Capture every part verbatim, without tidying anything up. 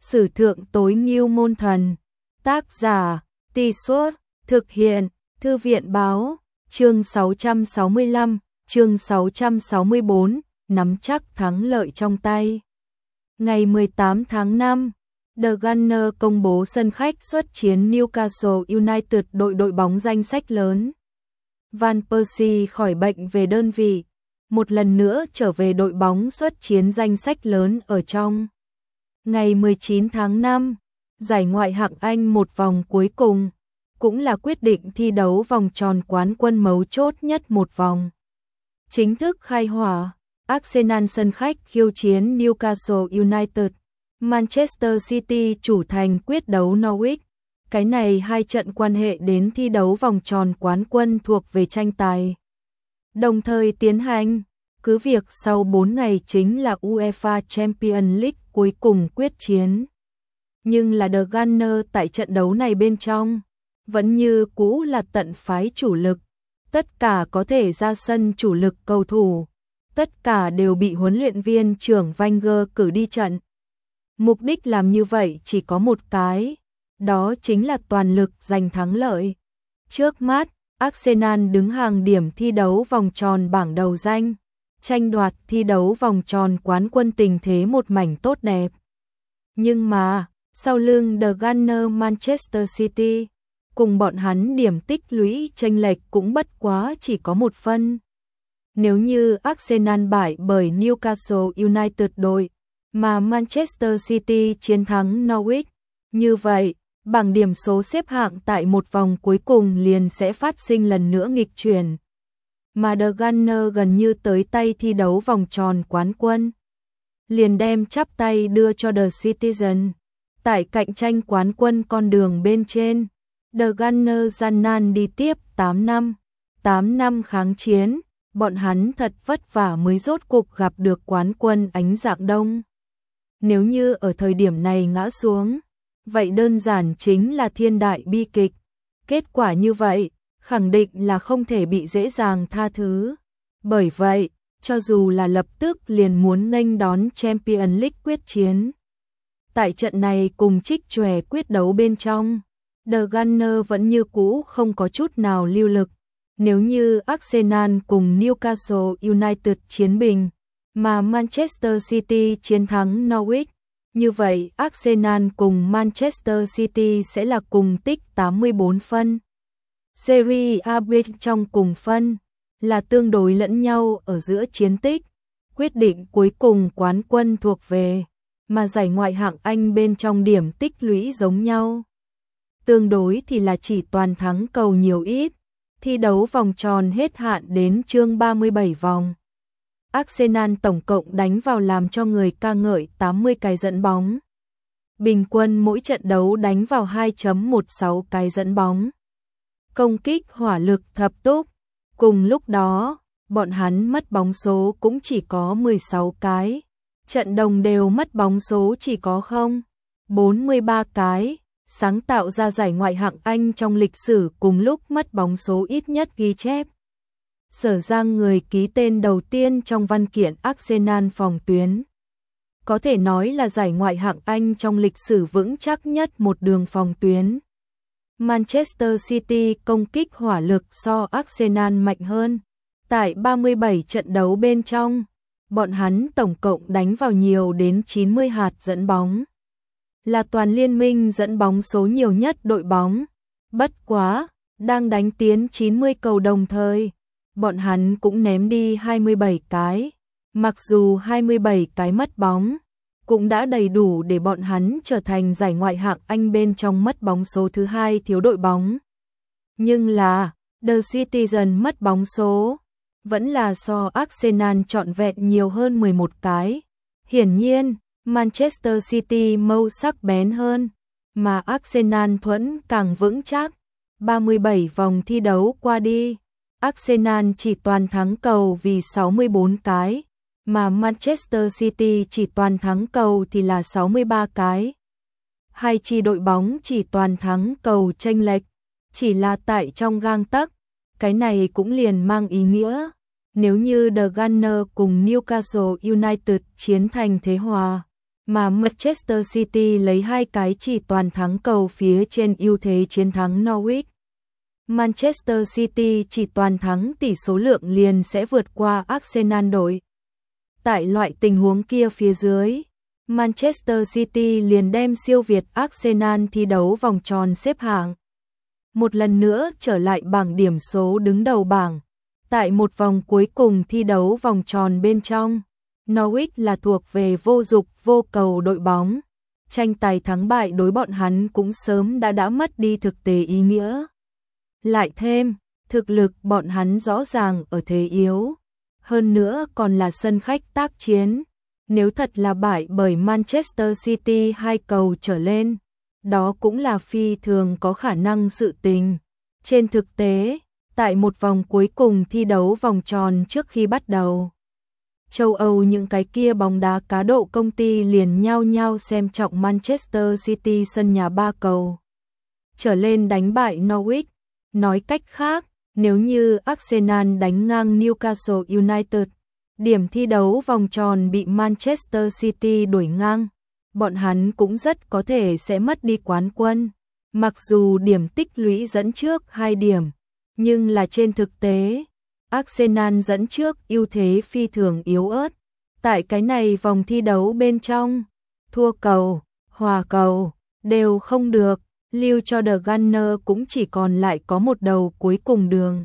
Sử thượng tối ngưu môn thần. Tác giả, Tì Suốt, thực hiện, Thư viện báo, chương sáu trăm sáu mươi lăm, chương sáu trăm sáu mươi bốn, nắm chắc thắng lợi trong tay. Ngày mười tám tháng năm, The Gunners công bố sân khách xuất chiến Newcastle United, đội đội bóng danh sách lớn. Van Persie khỏi bệnh về đơn vị, một lần nữa trở về đội bóng xuất chiến danh sách lớn ở trong. Ngày mười chín tháng năm, giải ngoại hạng Anh một vòng cuối cùng, cũng là quyết định thi đấu vòng tròn quán quân mấu chốt nhất một vòng. Chính thức khai hỏa, Arsenal sân khách khiêu chiến Newcastle United, Manchester City chủ thành quyết đấu Norwich. Cái này hai trận quan hệ đến thi đấu vòng tròn quán quân thuộc về tranh tài. Đồng thời tiến hành, cứ việc sau bốn ngày chính là UEFA Champions League cuối cùng quyết chiến. Nhưng là The Gunners tại trận đấu này bên trong, vẫn như cũ là tận phái chủ lực. Tất cả có thể ra sân chủ lực cầu thủ, tất cả đều bị huấn luyện viên trưởng Wenger cử đi trận. Mục đích làm như vậy chỉ có một cái, đó chính là toàn lực giành thắng lợi. Trước mắt, Arsenal đứng hàng điểm thi đấu vòng tròn bảng đầu danh, tranh đoạt thi đấu vòng tròn quán quân tình thế một mảnh tốt đẹp. Nhưng mà, sau lưng The Gunners Manchester City, cùng bọn hắn điểm tích lũy chênh lệch cũng bất quá chỉ có một phân. Nếu như Arsenal bại bởi Newcastle United đội, mà Manchester City chiến thắng Norwich, như vậy, bảng điểm số xếp hạng tại một vòng cuối cùng liền sẽ phát sinh lần nữa nghịch chuyển. Mà The Gunners gần như tới tay thi đấu vòng tròn quán quân, liền đem chắp tay đưa cho The Citizen. Tại cạnh tranh quán quân con đường bên trên, The Gunners gian nan đi tiếp tám năm, tám năm kháng chiến, bọn hắn thật vất vả mới rốt cục gặp được quán quân ánh dạng đông. Nếu như ở thời điểm này ngã xuống, vậy đơn giản chính là thiên đại bi kịch. Kết quả như vậy, khẳng định là không thể bị dễ dàng tha thứ. Bởi vậy, cho dù là lập tức liền muốn nghênh đón Champions League quyết chiến, tại trận này cùng trích chòe quyết đấu bên trong, The Gunners vẫn như cũ không có chút nào lưu lực. Nếu như Arsenal cùng Newcastle United chiến bình, mà Manchester City chiến thắng Norwich, như vậy Arsenal cùng Manchester City sẽ là cùng tích tám mươi bốn phân. Serie A bên trong cùng phân, là tương đối lẫn nhau ở giữa chiến tích, quyết định cuối cùng quán quân thuộc về, mà giải ngoại hạng Anh bên trong điểm tích lũy giống nhau. Tương đối thì là chỉ toàn thắng cầu nhiều ít, thi đấu vòng tròn hết hạn đến chương ba mươi bảy vòng. Arsenal tổng cộng đánh vào làm cho người ca ngợi tám mươi cái dẫn bóng. Bình quân mỗi trận đấu đánh vào hai phẩy mười sáu cái dẫn bóng. Công kích hỏa lực thập túc. Cùng lúc đó, bọn hắn mất bóng số cũng chỉ có mười sáu cái. Trận đồng đều mất bóng số chỉ có không bốn mươi ba cái. Sáng tạo ra giải ngoại hạng Anh trong lịch sử cùng lúc mất bóng số ít nhất ghi chép. Sở Giang người ký tên đầu tiên trong văn kiện Arsenal phòng tuyến. Có thể nói là giải ngoại hạng Anh trong lịch sử vững chắc nhất một đường phòng tuyến. Manchester City công kích hỏa lực so Arsenal mạnh hơn. Tại ba mươi bảy trận đấu bên trong, bọn hắn tổng cộng đánh vào nhiều đến chín mươi hạt dẫn bóng. Là toàn liên minh dẫn bóng số nhiều nhất đội bóng. Bất quá, đang đánh tiến chín mươi cầu đồng thời, bọn hắn cũng ném đi hai mươi bảy cái. Mặc dù hai mươi bảy cái mất bóng, cũng đã đầy đủ để bọn hắn trở thành giải ngoại hạng Anh bên trong mất bóng số thứ hai thiếu đội bóng. Nhưng là, The Citizen mất bóng số, vẫn là so Arsenal trọn vẹn nhiều hơn mười một cái. Hiển nhiên, Manchester City mâu sắc bén hơn, mà Arsenal thuẫn càng vững chắc. ba mươi bảy vòng thi đấu qua đi, Arsenal chỉ toàn thắng cầu vì sáu mươi bốn cái, mà Manchester City chỉ toàn thắng cầu thì là sáu mươi ba cái. Hai chi đội bóng chỉ toàn thắng cầu chênh lệch, chỉ là tại trong gang tấc. Cái này cũng liền mang ý nghĩa, nếu như The Gunners cùng Newcastle United chiến thành thế hòa, mà Manchester City lấy hai cái chỉ toàn thắng cầu phía trên ưu thế chiến thắng Norwich. Manchester City chỉ toàn thắng tỷ số lượng liền sẽ vượt qua Arsenal đội. Tại loại tình huống kia phía dưới, Manchester City liền đem siêu việt Arsenal thi đấu vòng tròn xếp hạng. Một lần nữa trở lại bảng điểm số đứng đầu bảng. Tại một vòng cuối cùng thi đấu vòng tròn bên trong, Norwich là thuộc về vô dục vô cầu đội bóng. Tranh tài thắng bại đối bọn hắn cũng sớm đã đã mất đi thực tế ý nghĩa. Lại thêm, thực lực bọn hắn rõ ràng ở thế yếu. Hơn nữa còn là sân khách tác chiến. Nếu thật là bại bởi Manchester City hai cầu trở lên, đó cũng là phi thường có khả năng sự tình. Trên thực tế, tại một vòng cuối cùng thi đấu vòng tròn trước khi bắt đầu, châu Âu những cái kia bóng đá cá độ công ty liền nhao nhao xem trọng Manchester City sân nhà ba cầu trở lên đánh bại Norwich. Nói cách khác, nếu như Arsenal đánh ngang Newcastle United, điểm thi đấu vòng tròn bị Manchester City đuổi ngang, bọn hắn cũng rất có thể sẽ mất đi quán quân. Mặc dù điểm tích lũy dẫn trước hai điểm, nhưng là trên thực tế, Arsenal dẫn trước ưu thế phi thường yếu ớt. Tại cái này vòng thi đấu bên trong, thua cầu, hòa cầu, đều không được, lưu cho The Gunner cũng chỉ còn lại có một đầu cuối cùng đường.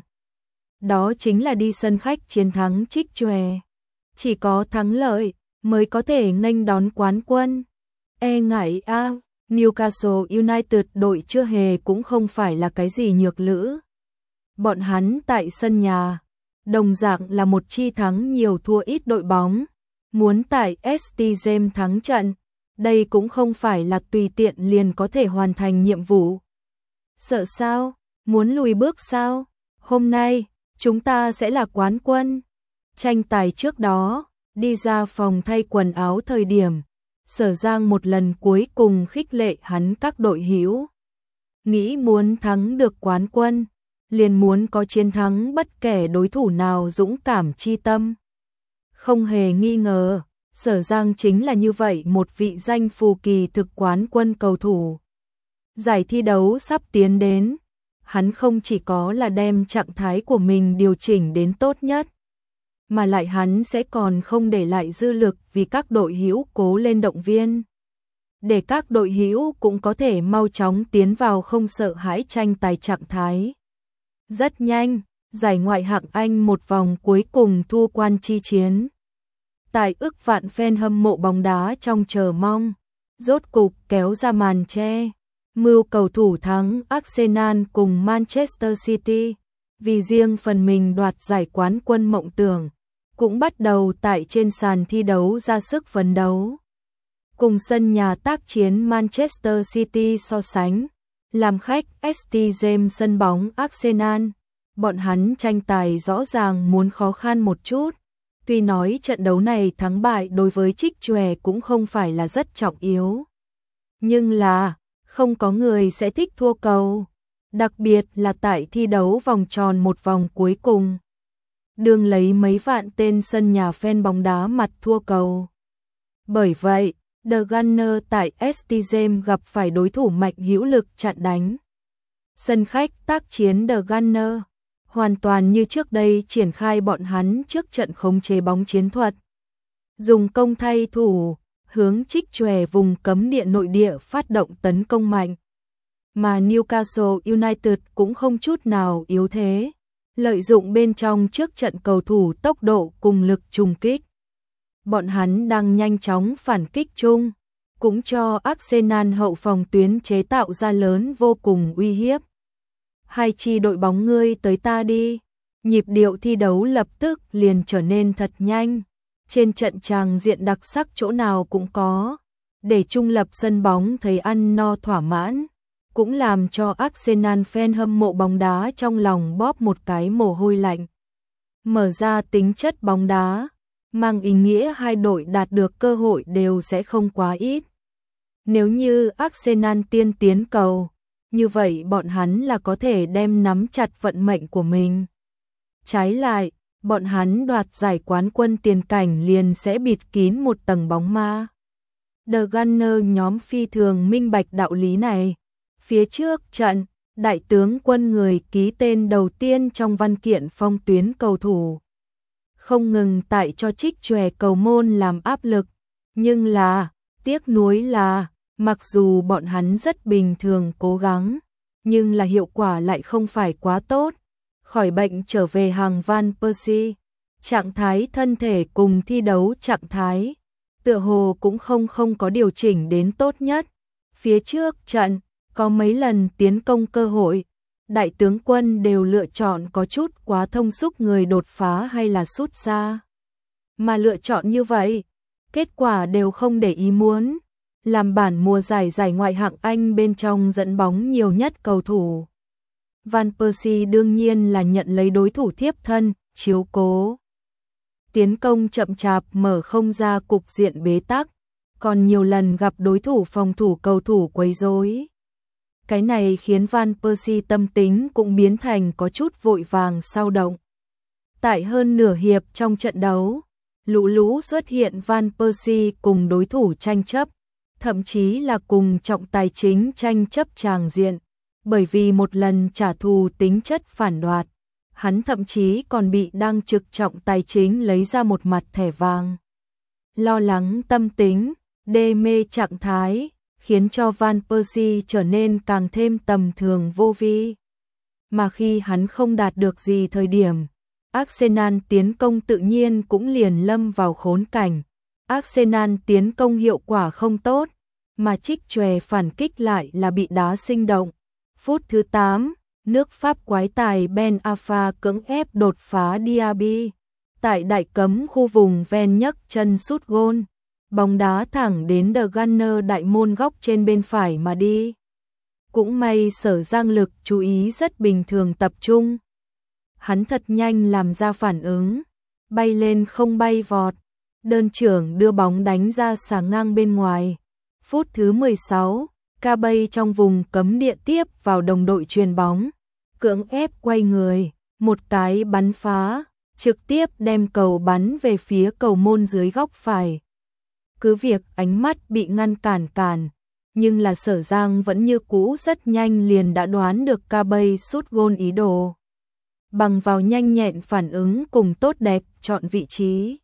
Đó chính là đi sân khách chiến thắng Trích Chòe. Chỉ có thắng lợi mới có thể nghênh đón quán quân. E ngại a, Newcastle United đội chưa hề cũng không phải là cái gì nhược lữ. Bọn hắn tại sân nhà, đồng dạng là một chi thắng nhiều thua ít đội bóng. Muốn tại ét tê James thắng trận, đây cũng không phải là tùy tiện liền có thể hoàn thành nhiệm vụ. Sợ sao? Muốn lùi bước sao? Hôm nay, chúng ta sẽ là quán quân. Tranh tài trước đó, đi ra phòng thay quần áo thời điểm, Sở Giang một lần cuối cùng khích lệ hắn các đội hữu. Nghĩ muốn thắng được quán quân, liền muốn có chiến thắng bất kể đối thủ nào dũng cảm chi tâm. Không hề nghi ngờ, Sở Giang chính là như vậy một vị danh phù kỳ thực quán quân cầu thủ. Giải thi đấu sắp tiến đến, hắn không chỉ có là đem trạng thái của mình điều chỉnh đến tốt nhất, mà lại hắn sẽ còn không để lại dư lực vì các đội hữu cố lên động viên. Để các đội hữu cũng có thể mau chóng tiến vào không sợ hãi tranh tài trạng thái. Rất nhanh, giải ngoại hạng Anh một vòng cuối cùng thu quan chi chiến. Tại ức vạn fan hâm mộ bóng đá trong chờ mong, rốt cục kéo ra màn che. Mưu cầu thủ thắng Arsenal cùng Manchester City, vì riêng phần mình đoạt giải quán quân mộng tưởng, cũng bắt đầu tại trên sàn thi đấu ra sức phấn đấu. Cùng sân nhà tác chiến Manchester City so sánh, làm khách ét tê James sân bóng Arsenal, bọn hắn tranh tài rõ ràng muốn khó khăn một chút. Tuy nói trận đấu này thắng bại đối với Trích Chòe cũng không phải là rất trọng yếu, nhưng là không có người sẽ thích thua cầu, đặc biệt là tại thi đấu vòng tròn một vòng cuối cùng. Đương lấy mấy vạn tên sân nhà fan bóng đá mặt thua cầu. Bởi vậy, The Gunner tại ét tê James gặp phải đối thủ mạnh hữu lực chặn đánh. Sân khách tác chiến The Gunner, hoàn toàn như trước đây triển khai bọn hắn trước trận khống chế bóng chiến thuật. Dùng công thay thủ, hướng Trích Chòe vùng cấm địa nội địa phát động tấn công mạnh. Mà Newcastle United cũng không chút nào yếu thế, lợi dụng bên trong trước trận cầu thủ tốc độ cùng lực trùng kích. Bọn hắn đang nhanh chóng phản kích chung, cũng cho Arsenal hậu phòng tuyến chế tạo ra lớn vô cùng uy hiếp. Hai chi đội bóng ngươi tới ta đi, nhịp điệu thi đấu lập tức liền trở nên thật nhanh. Trên trận tràng diện đặc sắc chỗ nào cũng có, để trung lập sân bóng thấy ăn no thỏa mãn, cũng làm cho Arsenal fan hâm mộ bóng đá trong lòng bóp một cái mồ hôi lạnh. Mở ra tính chất bóng đá, mang ý nghĩa hai đội đạt được cơ hội đều sẽ không quá ít. Nếu như Arsenal tiên tiến cầu, như vậy bọn hắn là có thể đem nắm chặt vận mệnh của mình. Trái lại, bọn hắn đoạt giải quán quân tiền cảnh liền sẽ bịt kín một tầng bóng ma. The Gunner nhóm phi thường minh bạch đạo lý này. Phía trước trận, đại tướng quân người ký tên đầu tiên trong văn kiện phong tuyến cầu thủ. Không ngừng tại cho Trích Chòe Cầu Môn làm áp lực, nhưng là, tiếc nuối là, mặc dù bọn hắn rất bình thường cố gắng, nhưng là hiệu quả lại không phải quá tốt. Khỏi bệnh trở về hàng Van Persie, trạng thái thân thể cùng thi đấu trạng thái, tựa hồ cũng không không có điều chỉnh đến tốt nhất. Phía trước trận, có mấy lần tiến công cơ hội, đại tướng quân đều lựa chọn có chút quá thông xúc người đột phá hay là sút xa. Mà lựa chọn như vậy, kết quả đều không để ý muốn, làm bản mùa giải giải ngoại hạng Anh bên trong dẫn bóng nhiều nhất cầu thủ. Van Persie đương nhiên là nhận lấy đối thủ thiếp thân, chiếu cố. Tiến công chậm chạp mở không ra cục diện bế tắc, còn nhiều lần gặp đối thủ phòng thủ cầu thủ quấy rối. Cái này khiến Van Persie tâm tính cũng biến thành có chút vội vàng sao động. Tại hơn nửa hiệp trong trận đấu, lũ lũ xuất hiện Van Persie cùng đối thủ tranh chấp, thậm chí là cùng trọng tài chính tranh chấp tràng diện, bởi vì một lần trả thù tính chất phản đoạt, hắn thậm chí còn bị đang trực trọng tài chính lấy ra một mặt thẻ vàng. Lo lắng tâm tính, đê mê trạng thái, khiến cho Van Persie trở nên càng thêm tầm thường vô vi. Mà khi hắn không đạt được gì thời điểm, Arsenal tiến công tự nhiên cũng liền lâm vào khốn cảnh. Arsenal tiến công hiệu quả không tốt, mà Trích Chòe phản kích lại là bị đá sinh động. Phút thứ tám, nước Pháp quái tài Ben Arfa cưỡng ép đột phá Diaby. Tại đại cấm khu vùng ven nhấc chân sút gôn. Bóng đá thẳng đến The Gunner đại môn góc trên bên phải mà đi. Cũng may Sở Giang Lực chú ý rất bình thường tập trung. Hắn thật nhanh làm ra phản ứng, bay lên không bay vọt, đơn trưởng đưa bóng đánh ra xà ngang bên ngoài. Phút thứ mười sáu, Ca Bay trong vùng cấm địa tiếp vào đồng đội chuyền bóng, cưỡng ép quay người, một cái bắn phá, trực tiếp đem cầu bắn về phía cầu môn dưới góc phải. Cứ việc ánh mắt bị ngăn cản cản, nhưng là Sở Giang vẫn như cũ rất nhanh liền đã đoán được Ca Bay sút gôn ý đồ. Bằng vào nhanh nhẹn phản ứng cùng tốt đẹp chọn vị trí.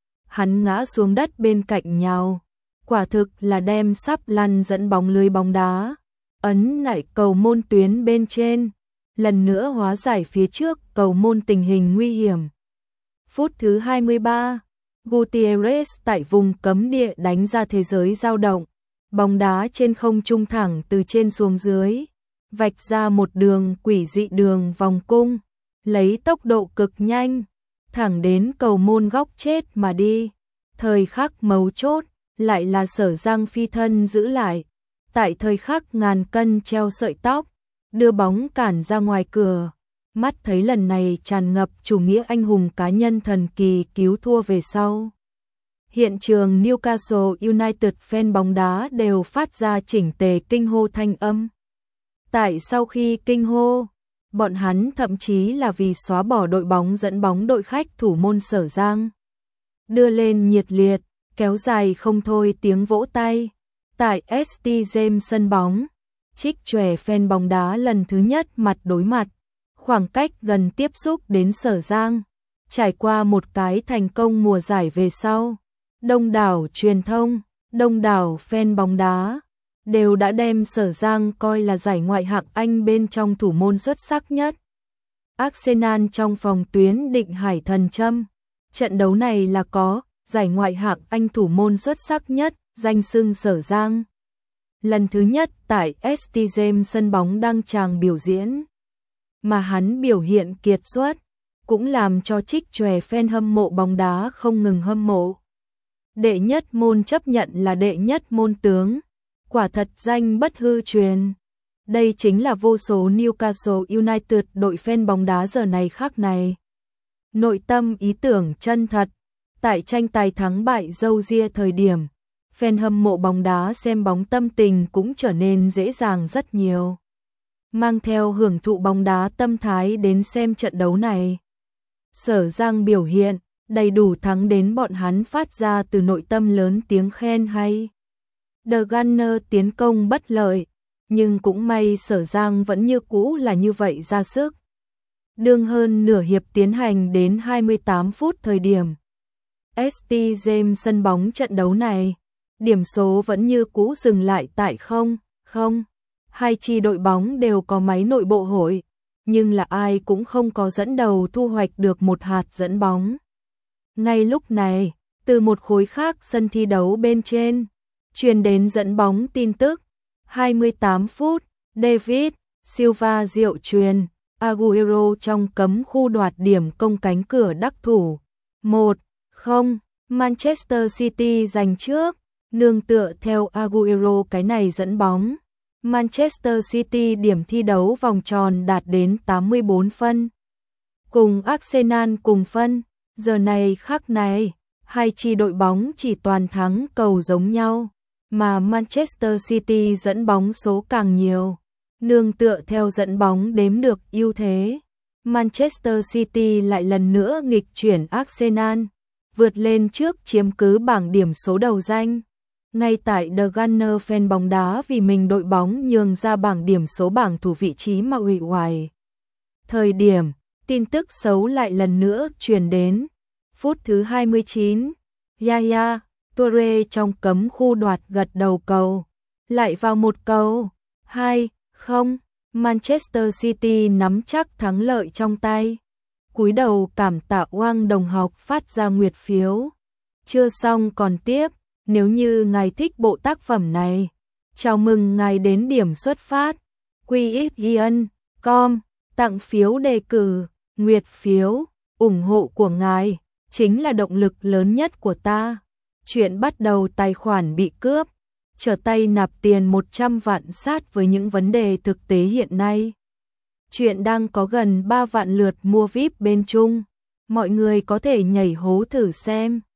Hắn ngã xuống đất bên cạnh nhau, quả thực là đem sắp lăn dẫn bóng lưới bóng đá, ấn lại cầu môn tuyến bên trên, lần nữa hóa giải phía trước cầu môn tình hình nguy hiểm. Phút thứ hai mươi ba, Gutierrez tại vùng cấm địa đánh ra thế giới dao động, bóng đá trên không trung thẳng từ trên xuống dưới, vạch ra một đường quỷ dị đường vòng cung, lấy tốc độ cực nhanh, thẳng đến cầu môn góc chết mà đi. Thời khắc mấu chốt, lại là Sở Giang phi thân giữ lại, tại thời khắc ngàn cân treo sợi tóc, đưa bóng cản ra ngoài cửa. Mắt thấy lần này tràn ngập chủ nghĩa anh hùng cá nhân thần kỳ cứu thua về sau. Hiện trường Newcastle United fan bóng đá đều phát ra chỉnh tề kinh hô thanh âm. Tại sau khi kinh hô, bọn hắn thậm chí là vì xóa bỏ đội bóng dẫn bóng đội khách thủ môn Sở Giang. Đưa lên nhiệt liệt, kéo dài không thôi tiếng vỗ tay. Tại ét tê James sân bóng, Trích Chòe fan bóng đá lần thứ nhất mặt đối mặt, khoảng cách gần tiếp xúc đến Sở Giang. Trải qua một cái thành công mùa giải về sau, đông đảo truyền thông, đông đảo fan bóng đá đều đã đem Sở Giang coi là giải ngoại hạng Anh bên trong thủ môn xuất sắc nhất. Arsenal trong phòng tuyến định hải thần châm, trận đấu này là có giải ngoại hạng Anh thủ môn xuất sắc nhất, danh xưng Sở Giang. Lần thứ nhất tại ét tê James sân bóng đăng tràng biểu diễn, mà hắn biểu hiện kiệt xuất, cũng làm cho Trích Chòe fan hâm mộ bóng đá không ngừng hâm mộ. Đệ nhất môn chấp nhận là đệ nhất môn tướng, quả thật danh bất hư truyền. Đây chính là vô số Newcastle United đội fan bóng đá giờ này khác này. Nội tâm ý tưởng chân thật, tại tranh tài thắng bại râu ria thời điểm, fan hâm mộ bóng đá xem bóng tâm tình cũng trở nên dễ dàng rất nhiều. Mang theo hưởng thụ bóng đá tâm thái đến xem trận đấu này. Sở Giang biểu hiện đầy đủ thắng đến bọn hắn phát ra từ nội tâm lớn tiếng khen hay. The Gunner tiến công bất lợi, nhưng cũng may Sở Giang vẫn như cũ là như vậy ra sức. Đương hơn nửa hiệp tiến hành đến hai mươi tám phút thời điểm ét tê James sân bóng trận đấu này, điểm số vẫn như cũ dừng lại tại không không. Hai chi đội bóng đều có máy nội bộ hội, nhưng là ai cũng không có dẫn đầu thu hoạch được một hạt dẫn bóng. Ngay lúc này, từ một khối khác sân thi đấu bên trên, truyền đến dẫn bóng tin tức. hai mươi tám phút, David Silva diệu truyền, Agüero trong cấm khu đoạt điểm công cánh cửa đắc thủ. một không, Manchester City giành trước, nương tựa theo Agüero cái này dẫn bóng. Manchester City điểm thi đấu vòng tròn đạt đến tám mươi bốn phân. Cùng Arsenal cùng phân, giờ này khắc này, hai chi đội bóng chỉ toàn thắng cầu giống nhau, mà Manchester City dẫn bóng số càng nhiều. Nương tựa theo dẫn bóng đếm được ưu thế, Manchester City lại lần nữa nghịch chuyển Arsenal, vượt lên trước chiếm cứ bảng điểm số đầu danh. Ngay tại The Gunner fan bóng đá vì mình đội bóng nhường ra bảng điểm số bảng thủ vị trí mà hủy hoài. Thời điểm, tin tức xấu lại lần nữa truyền đến. Phút thứ hai mươi chín, Yaya Toure trong cấm khu đoạt gật đầu cầu, lại vào một cầu. hai không, Manchester City nắm chắc thắng lợi trong tay. Cúi đầu cảm tạ Oang đồng học phát ra nguyệt phiếu. Chưa xong còn tiếp. Nếu như ngài thích bộ tác phẩm này, chào mừng ngài đến điểm xuất phát quy ích ian chấm com tặng phiếu đề cử, nguyệt phiếu, ủng hộ của ngài chính là động lực lớn nhất của ta. Chuyện bắt đầu tài khoản bị cướp, trở tay nạp tiền một trăm vạn sát với những vấn đề thực tế hiện nay. Chuyện đang có gần ba vạn lượt mua víp bên Trung, mọi người có thể nhảy hố thử xem.